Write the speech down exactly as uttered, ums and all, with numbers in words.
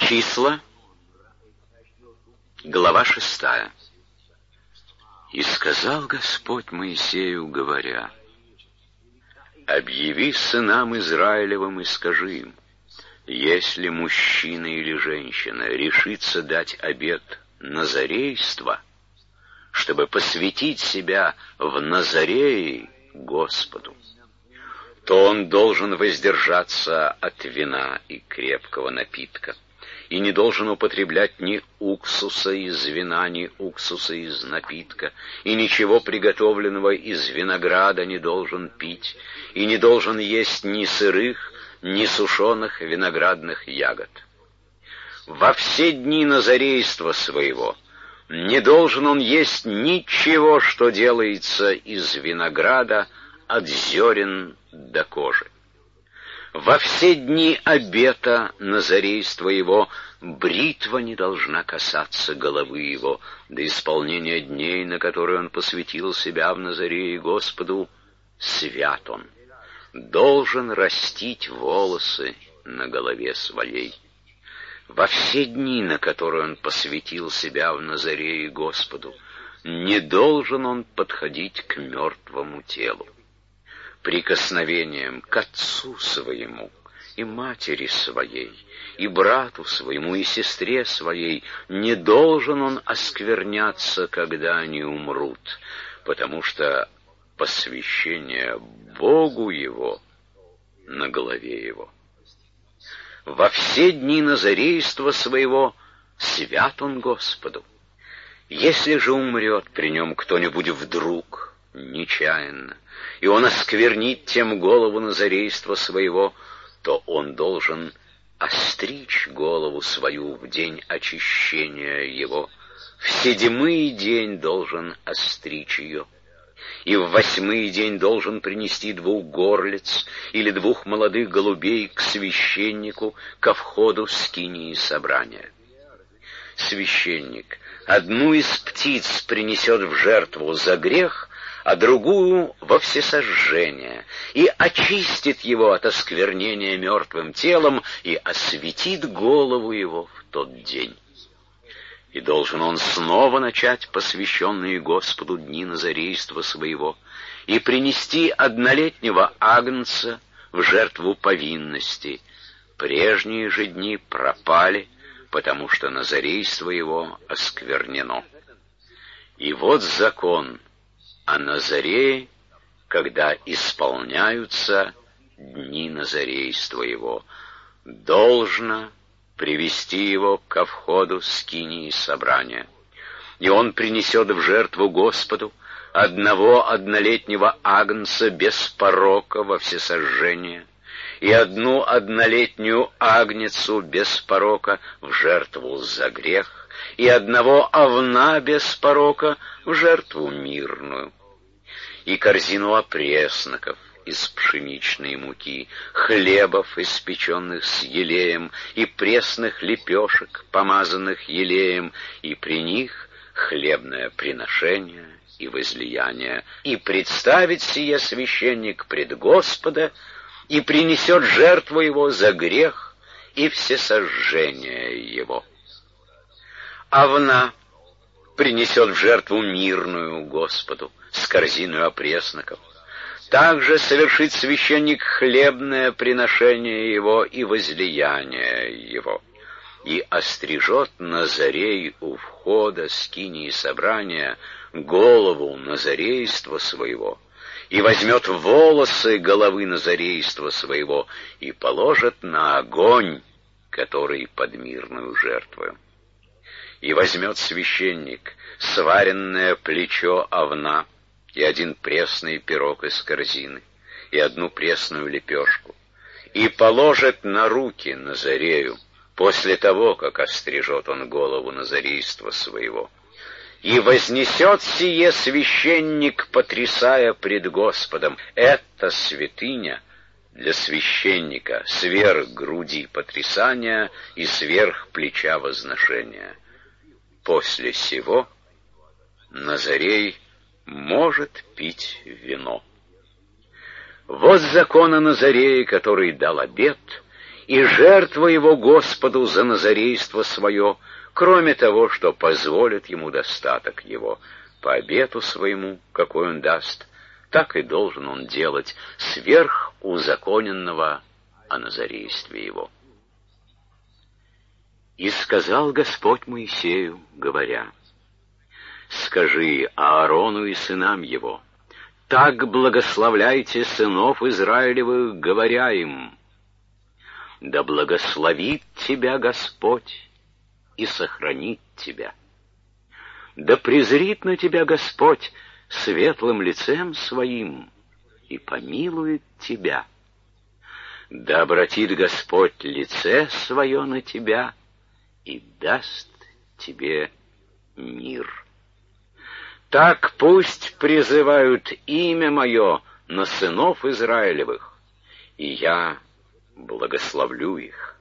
Числа, глава шестая. «И сказал Господь Моисею, говоря: объяви сынам Израилевым и скажи им, если мужчина или женщина решится дать обет назарейства, чтобы посвятить себя в Назареи Господу, то он должен воздержаться от вина и крепкого напитка, и не должен употреблять ни уксуса из вина, ни уксуса из напитка, и ничего приготовленного из винограда не должен пить, и не должен есть ни сырых, ни сушеных виноградных ягод. Во все дни назарейства своего не должен он есть ничего, что делается из винограда, от зерен до кожи. Во все дни обета назарейства его бритва не должна касаться головы его до исполнения дней, на которые он посвятил себя в Назарее Господу. Свят он, должен растить волосы на голове своей. Во все дни, на которые он посвятил себя в Назарее Господу, не должен он подходить к мертвому телу. Прикосновением к отцу своему и матери своей, и брату своему, и сестре своей не должен он оскверняться, когда они умрут, потому что посвящение Богу его на голове его. Во все дни назарейства своего свят он Господу. Если же умрет при нем кто-нибудь вдруг, нечаянно, и он осквернит тем голову назарейства своего, то он должен остричь голову свою в день очищения его, в седьмый день должен остричь ее, и в восьмый день должен принести двух горлиц или двух молодых голубей к священнику ко входу скинии собрания. Священник одну из птиц принесет в жертву за грех, а другую во всесожжение, и очистит его от осквернения мертвым телом, и осветит голову его в тот день. И должен он снова начать посвященные Господу дни назарейства своего, и принести однолетнего агнца в жертву повинности. Прежние же дни пропали, потому что назарейство его осквернено. И вот закон о Назарее, когда исполняются дни назарейства его. Должно привести его ко входу скинии собрания. И он принесет в жертву Господу одного однолетнего агнца без порока во всесожжение, и одну однолетнюю агнецу без порока в жертву за грех, и одного овна без порока в жертву мирную, и корзину опресноков из пшеничной муки, хлебов, испеченных с елеем, и пресных лепешек, помазанных елеем, и при них хлебное приношение и возлияние, и представит сие священник пред Господа, и принесет жертву его за грех и всесожжение его. Овна принесет в жертву мирную Господу с корзиной опресноков. Также совершит священник хлебное приношение его и возлияние его, и острижет Назарей у входа скинии собрания голову назарейства своего, и возьмет волосы головы назарейства своего и положит на огонь, который под мирную жертвою. И возьмет священник сваренное плечо овна, и один пресный пирог из корзины, и одну пресную лепешку, и положит на руки Назарею, после того, как острижет он голову назарейства своего. И вознесет сие священник, потрясая пред Господом. Это святыня для священника, сверх груди потрясания и сверх плеча возношения. После сего Назарей может пить вино. Вот закон о Назарее, который дал обет, и жертва его Господу за назарейство свое, кроме того, что позволит ему достаток его. По обету своему, какой он даст, так и должен он делать сверх узаконенного о назарействе его. И сказал Господь Моисею, говоря: «Скажи Аарону и сынам его: так благословляйте сынов Израилевых, говоря им: да благословит тебя Господь и сохранит тебя. Да презрит на тебя Господь светлым лицем своим и помилует тебя. Да обратит Господь лице свое на тебя и даст тебе мир. Так пусть призывают имя мое на сынов Израилевых, и я благословлю их».